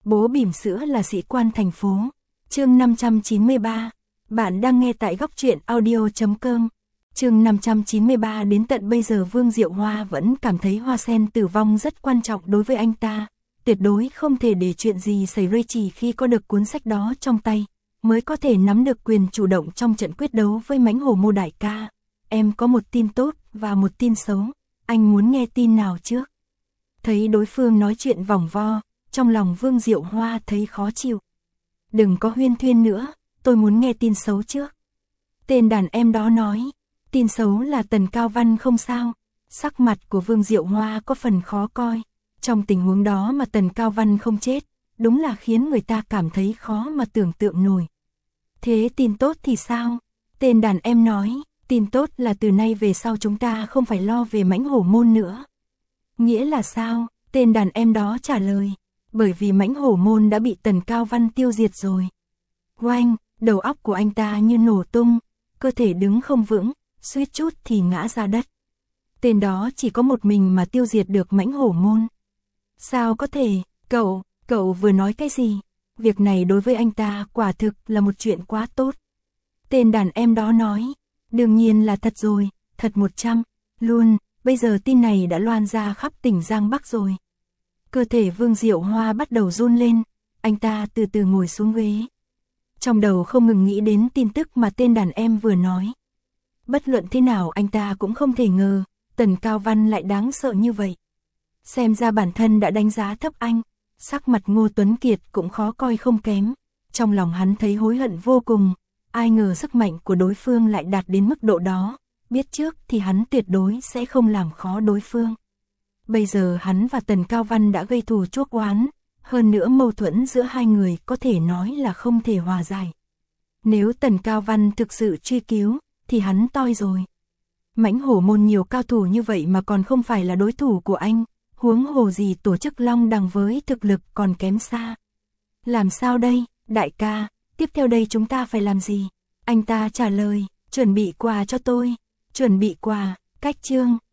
Bố bỉm sữa là sĩ quan thành phố. Chương 593. Bạn đang nghe tại góc truyện audio.com. Chương 593. Đến tận bây giờ Vương Diệu Hoa vẫn cảm thấy Hoa Sen tử vong rất quan trọng đối với anh ta. Tuyệt đối không thể để chuyện gì xảy ra, chỉ khi có được cuốn sách đó trong tay, mới có thể nắm được quyền chủ động trong trận quyết đấu với mãnh hổ Mô đại ca. Em có một tin tốt và một tin xấu, anh muốn nghe tin nào trước? Thấy đối phương nói chuyện vòng vo, trong lòng Vương Diệu Hoa thấy khó chịu. Đừng có huyên thuyên nữa, tôi muốn nghe tin xấu trước. Tên đàn em đó nói, tin xấu là Tần Cao Văn không sao. Sắc mặt của Vương Diệu Hoa có phần khó coi. Trong tình huống đó mà Tần Cao Văn không chết, đúng là khiến người ta cảm thấy khó mà tưởng tượng nổi. Thế tin tốt thì sao? Tên đàn em nói, tin tốt là từ nay về sau chúng ta không phải lo về mãnh hổ môn nữa. Nghĩa là sao? Tên đàn em đó trả lời, bởi vì mãnh hổ môn đã bị Tần Cao Văn tiêu diệt rồi. Oanh, đầu óc của anh ta như nổ tung, cơ thể đứng không vững, suýt chút thì ngã ra đất. Tên đó chỉ có một mình mà tiêu diệt được mãnh hổ môn. Sao có thể? Cậu vừa nói cái gì? Việc này đối với anh ta quả thực là một chuyện quá tốt. Tên đàn em đó nói, đương nhiên là thật rồi, thật 100 luôn, bây giờ tin này đã loan ra khắp tỉnh Giang Bắc rồi. Cơ thể Vương Diệu Hoa bắt đầu run lên, anh ta từ từ ngồi xuống ghế. Trong đầu không ngừng nghĩ đến tin tức mà tên đàn em vừa nói. Bất luận thế nào anh ta cũng không thể ngờ, Tần Cao Văn lại đáng sợ như vậy. Xem ra bản thân đã đánh giá thấp anh, sắc mặt Ngô Tuấn Kiệt cũng khó coi không kém. Trong lòng hắn thấy hối hận vô cùng, ai ngờ sức mạnh của đối phương lại đạt đến mức độ đó. Biết trước thì hắn tuyệt đối sẽ không làm khó đối phương. Bây giờ hắn và Tần Cao Văn đã gây thù chuốc oán, hơn nữa mâu thuẫn giữa hai người có thể nói là không thể hòa giải. Nếu Tần Cao Văn thực sự truy cứu, thì hắn toi rồi. Mãnh hổ môn nhiều cao thủ như vậy mà còn không phải là đối thủ của anh, huống hồ gì tổ chức Long Đằng với thực lực còn kém xa. Làm sao đây, đại ca, tiếp theo đây chúng ta phải làm gì? Anh ta trả lời, chuẩn bị quà cho tôi. Chuẩn bị quà, cách chương.